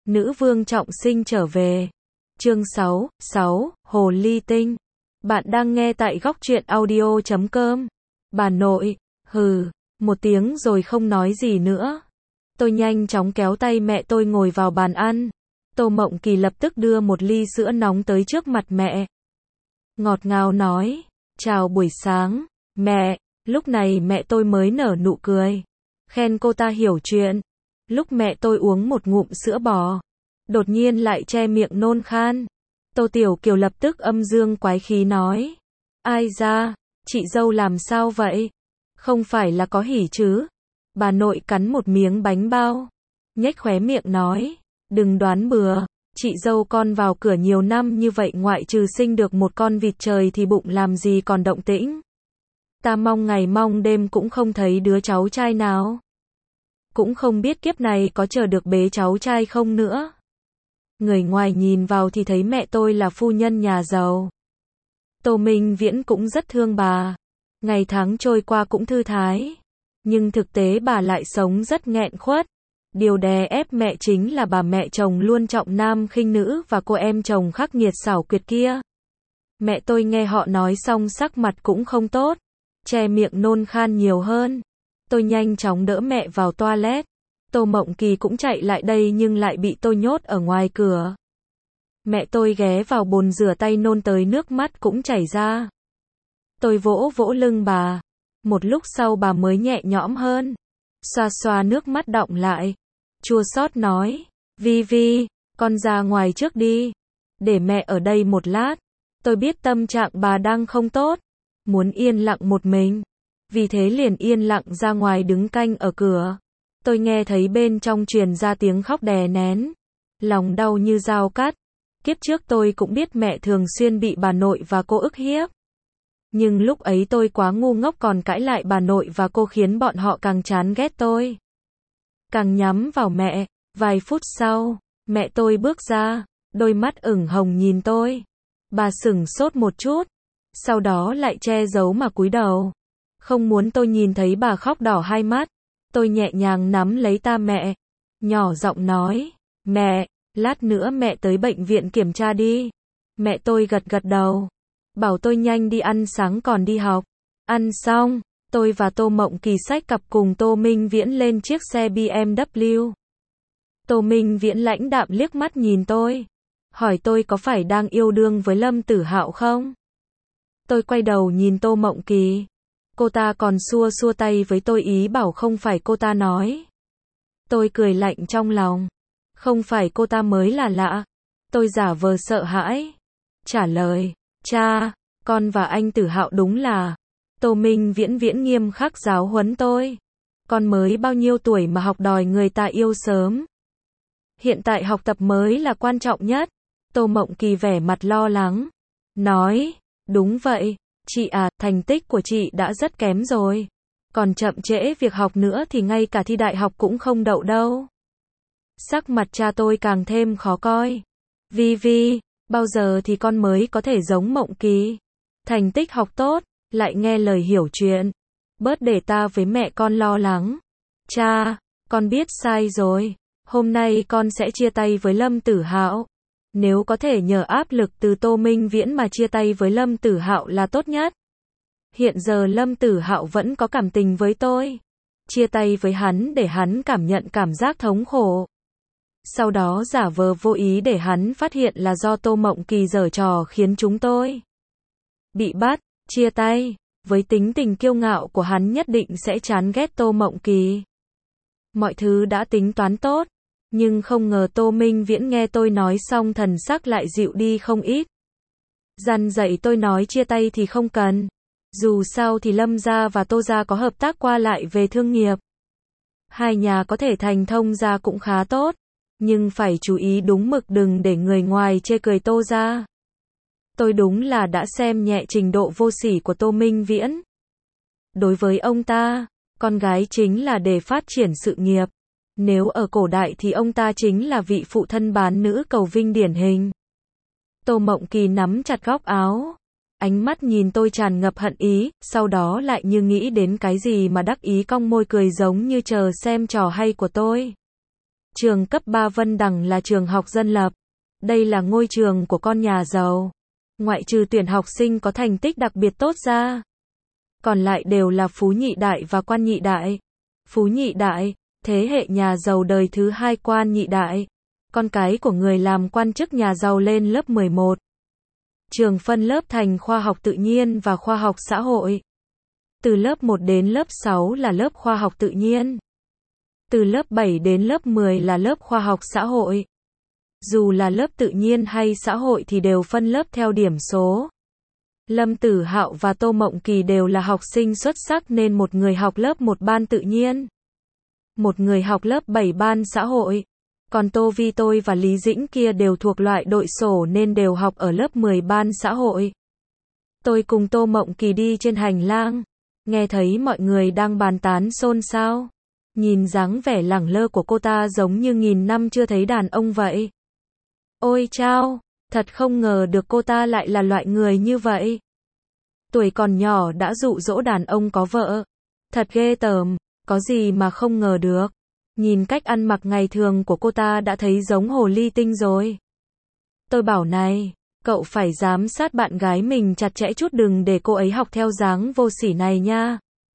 nữ vương trọng sinh trở về. Chương 6, Hồ Ly Tinh. Bạn đang nghe tại góc truyện audio.com. Bà nội, hừ, một tiếng rồi không nói gì nữa. Tôi nhanh chóng kéo tay mẹ tôi ngồi vào bàn ăn. Tô Mộng Kỳ lập tức đưa một ly sữa nóng tới trước mặt mẹ. Ngọt ngào nói, chào buổi sáng, mẹ. Lúc này mẹ tôi mới nở nụ cười, khen cô ta hiểu chuyện. Lúc mẹ tôi uống một ngụm sữa bò, đột nhiên lại che miệng nôn khan. Tô Tiểu Kiều lập tức âm dương quái khí nói, ai da, chị dâu làm sao vậy? Không phải là có hỉ chứ? Bà nội cắn một miếng bánh bao, nhếch khóe miệng nói, đừng đoán bừa, chị dâu con vào cửa nhiều năm như vậy ngoại trừ sinh được một con vịt trời thì bụng làm gì còn động tĩnh. Ta mong ngày mong đêm cũng không thấy đứa cháu trai nào. Cũng không biết kiếp này có chờ được bế cháu trai không nữa. Người ngoài nhìn vào thì thấy mẹ tôi là phu nhân nhà giàu. Tô Minh Viễn cũng rất thương bà. Ngày tháng trôi qua cũng thư thái. Nhưng thực tế bà lại sống rất nghẹn khuất. Điều đè ép mẹ chính là bà mẹ chồng luôn trọng nam khinh nữ và cô em chồng khắc nghiệt xảo quyệt kia. Mẹ tôi nghe họ nói xong sắc mặt cũng không tốt, che miệng nôn khan nhiều hơn. Tôi nhanh chóng đỡ mẹ vào toilet. Tô Mộng Kỳ cũng chạy lại đây nhưng lại bị tôi nhốt ở ngoài cửa. Mẹ tôi ghé vào bồn rửa tay nôn tới nước mắt cũng chảy ra. Tôi vỗ vỗ lưng bà. Một lúc sau bà mới nhẹ nhõm hơn. Xoa xoa nước mắt đọng lại. Chua xót nói, Vi Vi, con ra ngoài trước đi. Để mẹ ở đây một lát. Tôi biết tâm trạng bà đang không tốt. Muốn yên lặng một mình. Vì thế liền yên lặng ra ngoài đứng canh ở cửa. Tôi nghe thấy bên trong truyền ra tiếng khóc đè nén. Lòng đau như dao cắt. Kiếp trước tôi cũng biết mẹ thường xuyên bị bà nội và cô ức hiếp. Nhưng lúc ấy tôi quá ngu ngốc còn cãi lại bà nội và cô khiến bọn họ càng chán ghét tôi. Càng nhắm vào mẹ. Vài phút sau, mẹ tôi bước ra, đôi mắt ửng hồng nhìn tôi. Bà sửng sốt một chút, sau đó lại che giấu mà cúi đầu. Không muốn tôi nhìn thấy bà khóc đỏ hai mắt. Tôi nhẹ nhàng nắm lấy tay mẹ, nhỏ giọng nói, mẹ, lát nữa mẹ tới bệnh viện kiểm tra đi. Mẹ tôi gật gật đầu, bảo tôi nhanh đi ăn sáng còn đi học. Ăn xong, tôi và Tô Mộng Kỳ xách cặp cùng Tô Minh Viễn lên chiếc xe BMW. Tô Minh Viễn lãnh đạm liếc mắt nhìn tôi, hỏi tôi có phải đang yêu đương với Lâm Tử Hạo không? Tôi quay đầu nhìn Tô Mộng Kỳ. Cô ta còn xua xua tay với tôi ý bảo không phải cô ta nói. Tôi cười lạnh trong lòng. Không phải cô ta mới là lạ. Tôi giả vờ sợ hãi. Trả lời, cha, con và anh Tử Hạo đúng là. Tô Minh Viễn nghiêm khắc giáo huấn tôi. Con mới bao nhiêu tuổi mà học đòi người ta yêu sớm. Hiện tại học tập mới là quan trọng nhất. Tô Mộng Kỳ vẻ mặt lo lắng. Nói, đúng vậy. Chị à, thành tích của chị đã rất kém rồi. Còn chậm trễ việc học nữa thì ngay cả thi đại học cũng không đậu đâu. Sắc mặt cha tôi càng thêm khó coi. Vi Vi, bao giờ thì con mới có thể giống Mộng Kỳ? Thành tích học tốt, lại nghe lời hiểu chuyện. Bớt để ta với mẹ con lo lắng. Cha, con biết sai rồi. Hôm nay con sẽ chia tay với Lâm Tử Hạo. Nếu có thể nhờ áp lực từ Tô Minh Viễn mà chia tay với Lâm Tử Hạo là tốt nhất. Hiện giờ Lâm Tử Hạo vẫn có cảm tình với tôi. Chia tay với hắn để hắn cảm nhận cảm giác thống khổ. Sau đó giả vờ vô ý để hắn phát hiện là do Tô Mộng Kỳ giở trò khiến chúng tôi bị bắt. Chia tay. Với tính tình kiêu ngạo của hắn nhất định sẽ chán ghét Tô Mộng Kỳ. Mọi thứ đã tính toán tốt. Nhưng không ngờ Tô Minh Viễn nghe tôi nói xong thần sắc lại dịu đi không ít. Dặn dạy tôi nói chia tay thì không cần. Dù sao thì Lâm gia và Tô gia có hợp tác qua lại về thương nghiệp. Hai nhà có thể thành thông gia cũng khá tốt. Nhưng phải chú ý đúng mực đừng để người ngoài chê cười Tô gia. Tôi đúng là đã xem nhẹ trình độ vô sỉ của Tô Minh Viễn. Đối với ông ta, con gái chính là để phát triển sự nghiệp. Nếu ở cổ đại thì ông ta chính là vị phụ thân bán nữ cầu vinh điển hình. Tô Mộng Kỳ nắm chặt góc áo. Ánh mắt nhìn tôi tràn ngập hận ý, sau đó lại như nghĩ đến cái gì mà đắc ý cong môi cười giống như chờ xem trò hay của tôi. Trường cấp 3 Vân Đằng là trường học dân lập. Đây là ngôi trường của con nhà giàu. Ngoại trừ tuyển học sinh có thành tích đặc biệt tốt ra, còn lại đều là phú nhị đại và quan nhị đại. Phú nhị đại, thế hệ nhà giàu đời thứ hai, quan nhị đại, con cái của người làm quan chức nhà giàu lên lớp 11. Trường phân lớp thành khoa học tự nhiên và khoa học xã hội. Từ lớp 1 đến lớp 6 là lớp khoa học tự nhiên. Từ lớp 7 đến lớp 10 là lớp khoa học xã hội. Dù là lớp tự nhiên hay xã hội thì đều phân lớp theo điểm số. Lâm Tử Hạo và Tô Mộng Kỳ đều là học sinh xuất sắc nên một người học lớp 1 ban tự nhiên, một người học lớp 7 ban xã hội. Còn Tô Vi tôi và Lý Dĩnh kia đều thuộc loại đội sổ nên đều học ở lớp 10 ban xã hội. Tôi cùng Tô Mộng Kỳ đi trên hành lang, nghe thấy mọi người đang bàn tán xôn xao. Nhìn dáng vẻ lẳng lơ của cô ta giống như nghìn năm chưa thấy đàn ông vậy. Ôi chao, thật không ngờ được cô ta lại là loại người như vậy. Tuổi còn nhỏ đã dụ dỗ đàn ông có vợ. Thật ghê tởm, có gì mà không ngờ được. Nhìn cách ăn mặc ngày thường của cô ta đã thấy giống hồ ly tinh rồi. Tôi bảo này, cậu phải giám sát bạn gái mình chặt chẽ chút, đừng để cô ấy học theo dáng vô sỉ này nha.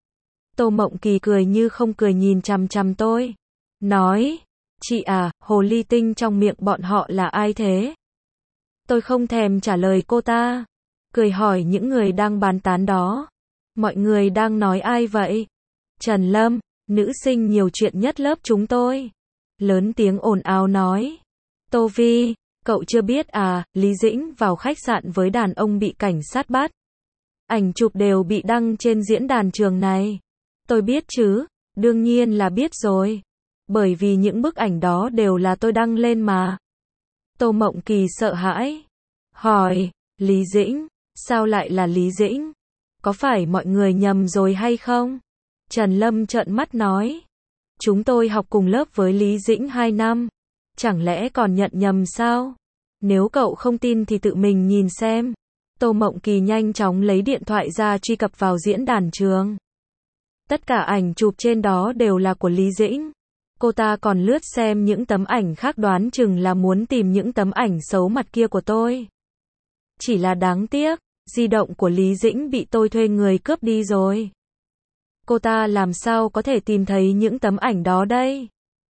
Tô Mộng Kỳ cười như không cười nhìn chằm chằm tôi. Nói, chị à, hồ ly tinh trong miệng bọn họ là ai thế? Tôi không thèm trả lời cô ta. Cười hỏi những người đang bàn tán đó. Mọi người đang nói ai vậy? Trần Lâm, nữ sinh nhiều chuyện nhất lớp chúng tôi. Lớn tiếng ồn ào nói. Tô Vi, cậu chưa biết à, Lý Dĩnh vào khách sạn với đàn ông bị cảnh sát bắt. Ảnh chụp đều bị đăng trên diễn đàn trường này. Tôi biết chứ, đương nhiên là biết rồi. Bởi vì những bức ảnh đó đều là tôi đăng lên mà. Tô Mộng Kỳ sợ hãi. Hỏi, Lý Dĩnh, sao lại là Lý Dĩnh? Có phải mọi người nhầm rồi hay không? Trần Lâm trợn mắt nói. Chúng tôi học cùng lớp với Lý Dĩnh 2 năm. Chẳng lẽ còn nhận nhầm sao? Nếu cậu không tin thì tự mình nhìn xem. Tô Mộng Kỳ nhanh chóng lấy điện thoại ra truy cập vào diễn đàn trường. Tất cả ảnh chụp trên đó đều là của Lý Dĩnh. Cô ta còn lướt xem những tấm ảnh khác đoán chừng là muốn tìm những tấm ảnh xấu mặt kia của tôi. Chỉ là đáng tiếc, di động của Lý Dĩnh bị tôi thuê người cướp đi rồi. Cô ta làm sao có thể tìm thấy những tấm ảnh đó đây?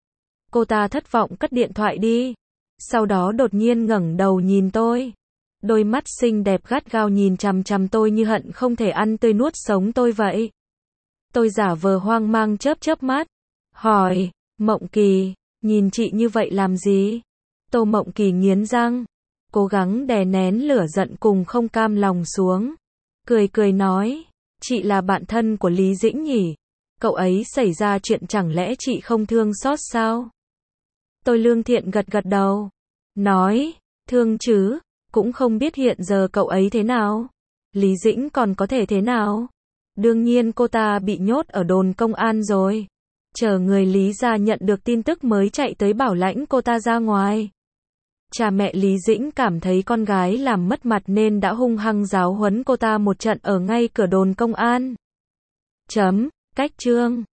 Cô ta thất vọng cất điện thoại đi. Sau đó đột nhiên ngẩng đầu nhìn tôi. Đôi mắt xinh đẹp gắt gao nhìn chằm chằm tôi như hận không thể ăn tươi nuốt sống tôi vậy. Tôi giả vờ hoang mang chớp chớp mắt. Hỏi, Mộng Kỳ, nhìn chị như vậy làm gì? Tô Mộng Kỳ nghiến răng, cố gắng đè nén lửa giận cùng không cam lòng xuống. Cười cười nói, chị là bạn thân của Lý Dĩnh nhỉ? Cậu ấy xảy ra chuyện chẳng lẽ chị không thương xót sao? Tôi lương thiện gật gật đầu. Nói, thương chứ, cũng không biết hiện giờ cậu ấy thế nào. Lý Dĩnh còn có thể thế nào? Đương nhiên cô ta bị nhốt ở đồn công an rồi. Chờ người Lý gia nhận được tin tức mới chạy tới bảo lãnh cô ta ra ngoài. Cha mẹ Lý Dĩnh cảm thấy con gái làm mất mặt nên đã hung hăng giáo huấn cô ta một trận ở ngay cửa đồn công an. Cách chương